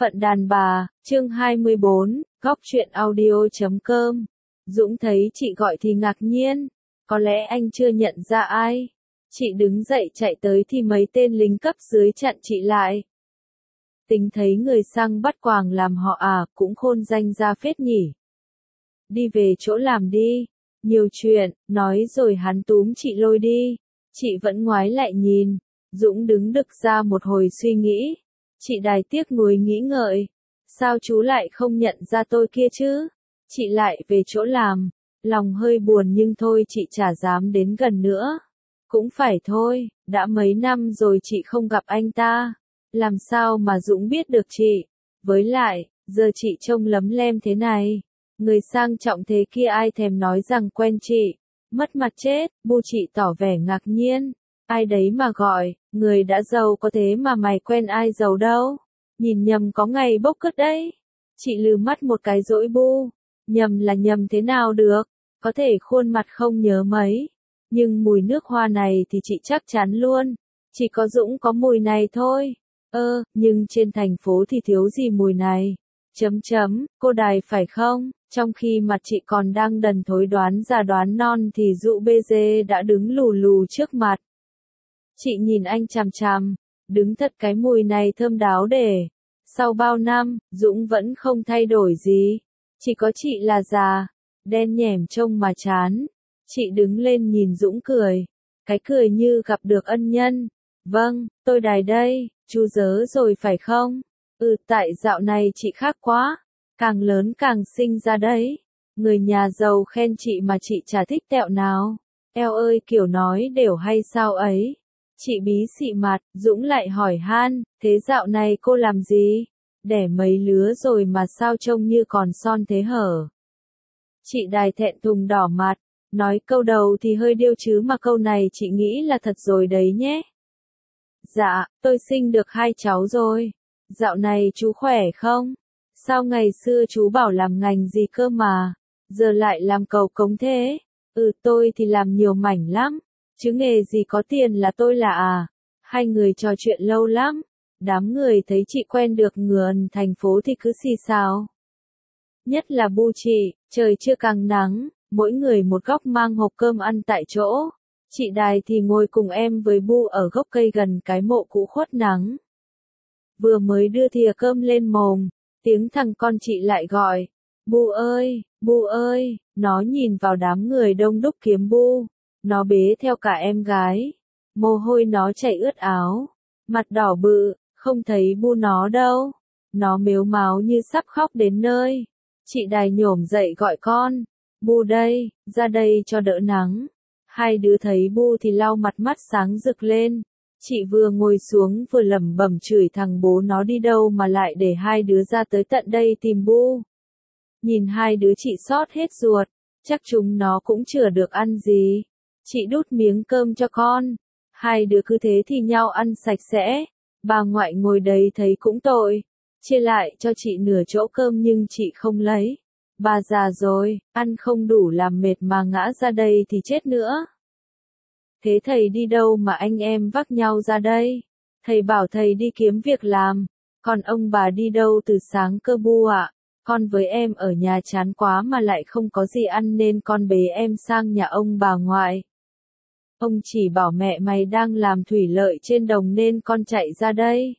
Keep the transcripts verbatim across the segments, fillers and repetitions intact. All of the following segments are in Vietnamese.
Phận đàn bà, chương hai mươi bốn, góc truyện audio chấm com. Dũng thấy chị gọi thì ngạc nhiên, có lẽ anh chưa nhận ra ai. Chị đứng dậy chạy tới thì mấy tên lính cấp dưới chặn chị lại. Tính thấy người sang bắt quàng làm họ à, cũng khôn danh ra phết nhỉ. Đi về chỗ làm đi, nhiều chuyện, nói rồi hắn túm chị lôi đi. Chị vẫn ngoái lại nhìn, Dũng đứng đực ra một hồi suy nghĩ. Chị đài tiếc nuối nghĩ ngợi, sao chú lại không nhận ra tôi kia chứ? Chị lại về chỗ làm, lòng hơi buồn nhưng thôi chị chả dám đến gần nữa. Cũng phải thôi, đã mấy năm rồi chị không gặp anh ta, làm sao mà Dũng biết được chị? Với lại, giờ chị trông lấm lem thế này, người sang trọng thế kia ai thèm nói rằng quen chị, mất mặt chết. Bu chị tỏ vẻ ngạc nhiên. Ai đấy mà gọi, người đã giàu có thế mà mày quen ai giàu đâu, nhìn nhầm có ngày bốc cứt đấy. Chị lừ mắt một cái dỗi Bu, nhầm là nhầm thế nào được, có thể khuôn mặt không nhớ mấy, nhưng mùi nước hoa này thì chị chắc chắn luôn, chỉ có Dũng có mùi này thôi. Ơ, nhưng trên thành phố thì thiếu gì mùi này. Chấm chấm, cô đài phải không? Trong khi mặt chị còn đang đần thối đoán già đoán non thì dụ bê dê đã đứng lù lù trước mặt. Chị nhìn anh chằm chằm, đứng thật cái mùi này thơm đáo để. Sau bao năm, Dũng vẫn không thay đổi gì. Chỉ có chị là già, đen nhẻm trông mà chán. Chị đứng lên nhìn Dũng cười. Cái cười như gặp được ân nhân. Vâng, tôi đài đây, chú dớ rồi phải không? Ừ, tại dạo này chị khác quá. Càng lớn càng xinh ra đấy. Người nhà giàu khen chị mà chị chả thích tẹo nào. Eo ơi kiểu nói đều hay sao ấy. Chị bí xị mặt, Dũng lại hỏi han, thế dạo này cô làm gì? Đẻ mấy lứa rồi mà sao trông như còn son thế hở? Chị đài thẹn thùng đỏ mặt, nói câu đầu thì hơi điêu chứ mà câu này chị nghĩ là thật rồi đấy nhé. Dạ, tôi sinh được hai cháu rồi. Dạo này chú khỏe không? Sao ngày xưa chú bảo làm ngành gì cơ mà, giờ lại làm cầu cống thế? Ừ, tôi thì làm nhiều mảnh lắm. Chứ nghề gì có tiền là tôi là à. Hai người trò chuyện lâu lắm. Đám người thấy chị quen được ngườn thành phố thì cứ xì xào. Nhất là Bu chị, trời chưa càng nắng, mỗi người một góc mang hộp cơm ăn tại chỗ. Chị đài thì ngồi cùng em với Bu ở gốc cây gần cái mộ cũ khuất nắng. Vừa mới đưa thìa cơm lên mồm, tiếng thằng con chị lại gọi. Bu ơi, Bu ơi, nó nhìn vào đám người đông đúc kiếm Bu. Nó bế theo cả em gái. Mồ hôi nó chảy ướt áo. Mặt đỏ bự, không thấy Bu nó đâu. Nó mếu máo như sắp khóc đến nơi. Chị đài nhổm dậy gọi con. Bu đây, ra đây cho đỡ nắng. Hai đứa thấy Bu thì lau mặt mắt sáng rực lên. Chị vừa ngồi xuống vừa lẩm bẩm chửi thằng bố nó đi đâu mà lại để hai đứa ra tới tận đây tìm Bu. Nhìn hai đứa chị xót hết ruột. Chắc chúng nó cũng chửa được ăn gì. Chị đút miếng cơm cho con. Hai đứa cứ thế thì nhau ăn sạch sẽ. Bà ngoại ngồi đấy thấy cũng tội. Chia lại cho chị nửa chỗ cơm nhưng chị không lấy. Bà già rồi, ăn không đủ làm mệt mà ngã ra đây thì chết nữa. Thế thầy đi đâu mà anh em vác nhau ra đây? Thầy bảo thầy đi kiếm việc làm. Còn ông bà đi đâu từ sáng cơ Bu ạ? Con với em ở nhà chán quá mà lại không có gì ăn nên con bế em sang nhà ông bà ngoại. Ông chỉ bảo mẹ mày đang làm thủy lợi trên đồng nên con chạy ra đây.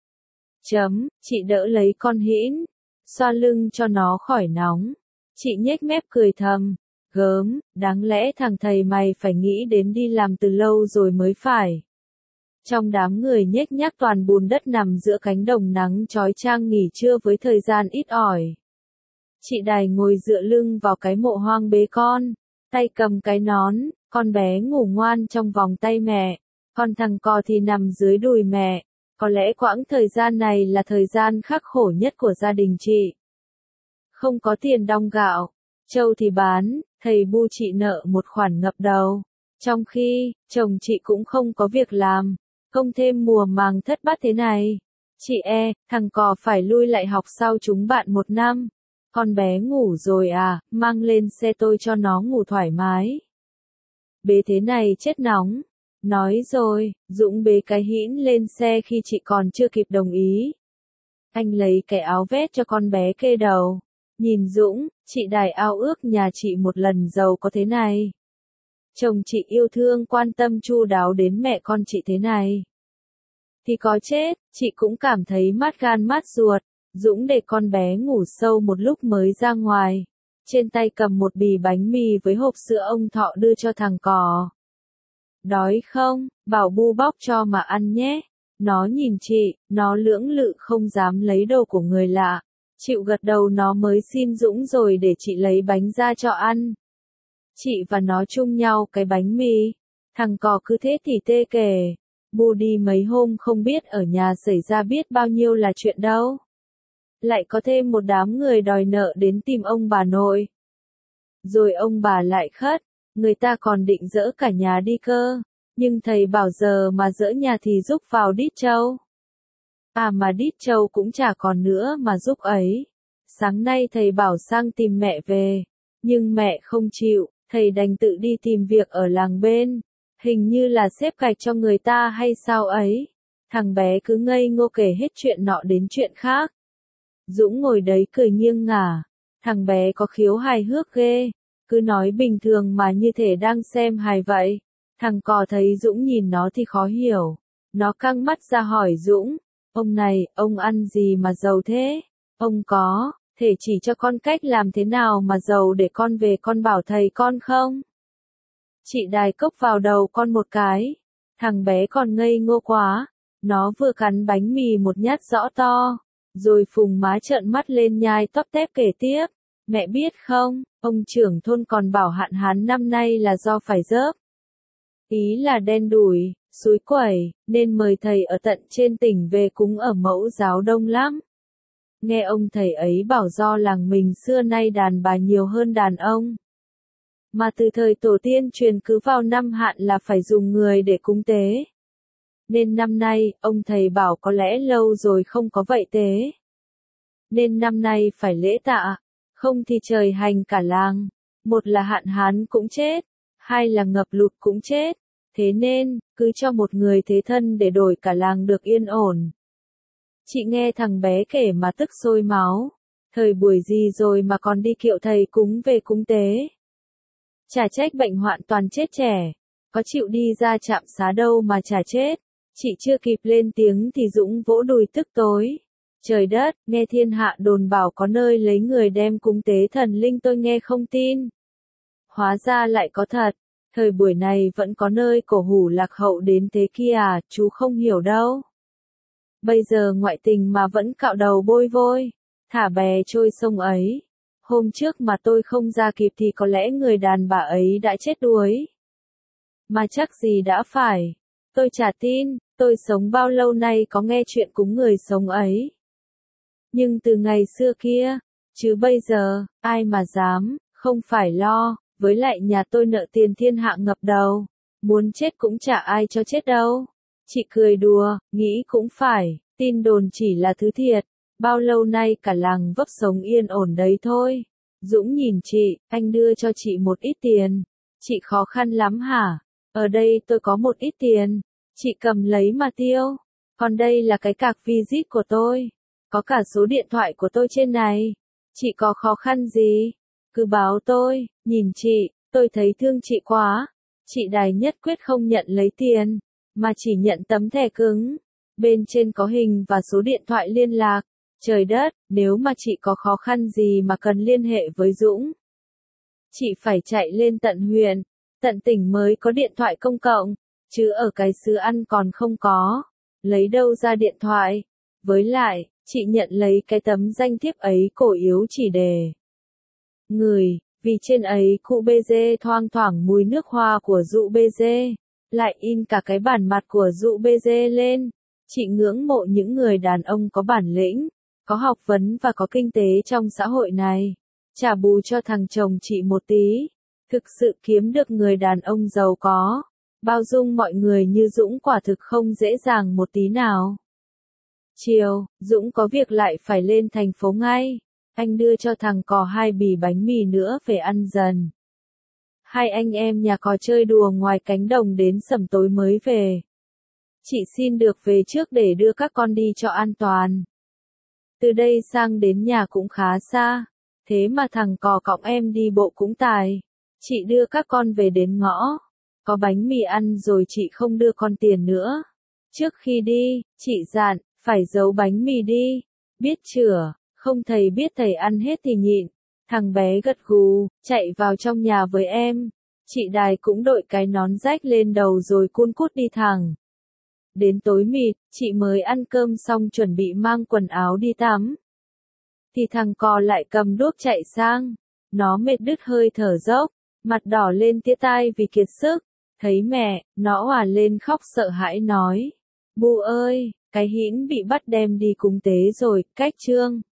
Chấm, chị đỡ lấy con hĩn, xoa lưng cho nó khỏi nóng. Chị nhếch mép cười thầm, gớm, đáng lẽ thằng thầy mày phải nghĩ đến đi làm từ lâu rồi mới phải. Trong đám người nhếch nhác toàn bùn đất nằm giữa cánh đồng nắng chói chang nghỉ trưa với thời gian ít ỏi. Chị đài ngồi dựa lưng vào cái mộ hoang bế con, tay cầm cái nón, con bé ngủ ngoan trong vòng tay mẹ, còn thằng cò thì nằm dưới đùi mẹ. Có lẽ quãng thời gian này là thời gian khắc khổ nhất của gia đình chị. Không có tiền đong gạo, trâu thì bán, thầy Bu chị nợ một khoản ngập đầu. Trong khi, chồng chị cũng không có việc làm, không thêm mùa màng thất bát thế này. Chị e, thằng cò phải lui lại học sau chúng bạn một năm. Con bé ngủ rồi à, mang lên xe tôi cho nó ngủ thoải mái. Bế thế này chết nóng. Nói rồi, Dũng bế cái hĩn lên xe khi chị còn chưa kịp đồng ý. Anh lấy cái áo vest cho con bé kê đầu. Nhìn Dũng, chị Đài ao ước nhà chị một lần giàu có thế này. Chồng chị yêu thương quan tâm chu đáo đến mẹ con chị thế này. Thì có chết, chị cũng cảm thấy mát gan mát ruột. Dũng để con bé ngủ sâu một lúc mới ra ngoài. Trên tay cầm một bì bánh mì với hộp sữa ông Thọ đưa cho thằng cò. Đói không, bảo Bu bóc cho mà ăn nhé. Nó nhìn chị, nó lưỡng lự không dám lấy đồ của người lạ. Chịu gật đầu nó mới xin Dũng rồi để chị lấy bánh ra cho ăn. Chị và nó chung nhau cái bánh mì. Thằng cò cứ thế thì tê kể. Bu đi mấy hôm không biết ở nhà xảy ra biết bao nhiêu là chuyện đâu. Lại có thêm một đám người đòi nợ đến tìm ông bà nội. Rồi ông bà lại khất, người ta còn định dỡ cả nhà đi cơ. Nhưng thầy bảo giờ mà dỡ nhà thì giúp vào đít trâu. À mà đít trâu cũng chả còn nữa mà giúp ấy. Sáng nay thầy bảo sang tìm mẹ về. Nhưng mẹ không chịu, thầy đành tự đi tìm việc ở làng bên. Hình như là xếp gạch cho người ta hay sao ấy. Thằng bé cứ ngây ngô kể hết chuyện nọ đến chuyện khác. Dũng ngồi đấy cười nghiêng ngả. Thằng bé có khiếu hài hước ghê. Cứ nói bình thường mà như thể đang xem hài vậy. Thằng cò thấy Dũng nhìn nó thì khó hiểu. Nó căng mắt ra hỏi Dũng. Ông này, ông ăn gì mà giàu thế? Ông có, thể chỉ cho con cách làm thế nào mà giàu để con về con bảo thầy con không? Chị Đài cốc vào đầu con một cái. Thằng bé còn ngây ngô quá. Nó vừa cắn bánh mì một nhát rõ to. Rồi phùng má trợn mắt lên nhai tóp tép kể tiếp. Mẹ biết không, ông trưởng thôn còn bảo hạn hán năm nay là do phải dớp. Ý là đen đủi, xúi quẩy, nên mời thầy ở tận trên tỉnh về cúng ở mẫu giáo đông lắm. Nghe ông thầy ấy bảo do làng mình xưa nay đàn bà nhiều hơn đàn ông. Mà từ thời tổ tiên truyền cứ vào năm hạn là phải dùng người để cúng tế. Nên năm nay, ông thầy bảo có lẽ lâu rồi không có vậy tế. Nên năm nay phải lễ tạ, không thì trời hành cả làng. Một là hạn hán cũng chết, hai là ngập lụt cũng chết. Thế nên, cứ cho một người thế thân để đổi cả làng được yên ổn. Chị nghe thằng bé kể mà tức sôi máu. Thời buổi gì rồi mà còn đi kiệu thầy cúng về cúng tế. Chả trách bệnh hoạn toàn chết trẻ. Có chịu đi ra trạm xá đâu mà chả chết. Chị chưa kịp lên tiếng thì Dũng vỗ đùi tức tối. Trời đất, nghe thiên hạ đồn bảo có nơi lấy người đem cúng tế thần linh tôi nghe không tin. Hóa ra lại có thật. Thời buổi này vẫn có nơi cổ hủ lạc hậu đến thế kia à, chú không hiểu đâu. Bây giờ ngoại tình mà vẫn cạo đầu bôi vôi, thả bè trôi sông ấy. Hôm trước mà tôi không ra kịp thì có lẽ người đàn bà ấy đã chết đuối. Mà chắc gì đã phải. Tôi chả tin, tôi sống bao lâu nay có nghe chuyện cúng người sống ấy. Nhưng từ ngày xưa kia, chứ bây giờ, ai mà dám, không phải lo. Với lại nhà tôi nợ tiền thiên hạ ngập đầu. Muốn chết cũng chả ai cho chết đâu. Chị cười đùa, nghĩ cũng phải. Tin đồn chỉ là thứ thiệt. Bao lâu nay cả làng vấp sống yên ổn đấy thôi. Dũng nhìn chị, anh đưa cho chị một ít tiền. Chị khó khăn lắm hả? Ở đây tôi có một ít tiền. Chị cầm lấy mà tiêu. Còn đây là cái cạc visit của tôi. Có cả số điện thoại của tôi trên này. Chị có khó khăn gì? Cứ báo tôi, nhìn chị, tôi thấy thương chị quá. Chị Đài nhất quyết không nhận lấy tiền, mà chỉ nhận tấm thẻ cứng. Bên trên có hình và số điện thoại liên lạc. Trời đất, nếu mà chị có khó khăn gì mà cần liên hệ với Dũng. Chị phải chạy lên tận huyện, tận tỉnh mới có điện thoại công cộng, chứ ở cái xứ ăn còn không có. Lấy đâu ra điện thoại? Với lại, chị nhận lấy cái tấm danh thiếp ấy cổ yếu chỉ để người, vì trên ấy cụ bê dê thoang thoảng mùi nước hoa của dụ bê dê, lại in cả cái bản mặt của dụ bê dê lên. Chị ngưỡng mộ những người đàn ông có bản lĩnh, có học vấn và có kinh tế trong xã hội này. Trả bù cho thằng chồng chị một tí, thực sự kiếm được người đàn ông giàu có, bao dung mọi người như Dũng quả thực không dễ dàng một tí nào. Chiều, Dũng có việc lại phải lên thành phố ngay. Anh đưa cho thằng cò hai bì bánh mì nữa về ăn dần. Hai anh em nhà cò chơi đùa ngoài cánh đồng đến sẩm tối mới về. Chị xin được về trước để đưa các con đi cho an toàn. Từ đây sang đến nhà cũng khá xa, thế mà thằng cò cõng em đi bộ cũng tài. Chị đưa các con về đến ngõ, có bánh mì ăn rồi chị không đưa con tiền nữa. Trước khi đi, chị dặn, phải giấu bánh mì đi, biết chưa, không thầy biết thầy ăn hết thì nhịn. Thằng bé gật gù, chạy vào trong nhà với em. Chị Đài cũng đội cái nón rách lên đầu rồi cun cút đi thẳng. Đến tối mịt, chị mới ăn cơm xong chuẩn bị mang quần áo đi tắm. Thì thằng cò lại cầm đuốc chạy sang. Nó mệt đứt hơi thở dốc, mặt đỏ lên tía tai vì kiệt sức. Thấy mẹ, nó òa lên khóc sợ hãi nói. Bu ơi, cái hĩn bị bắt đem đi cúng tế rồi, cách trương.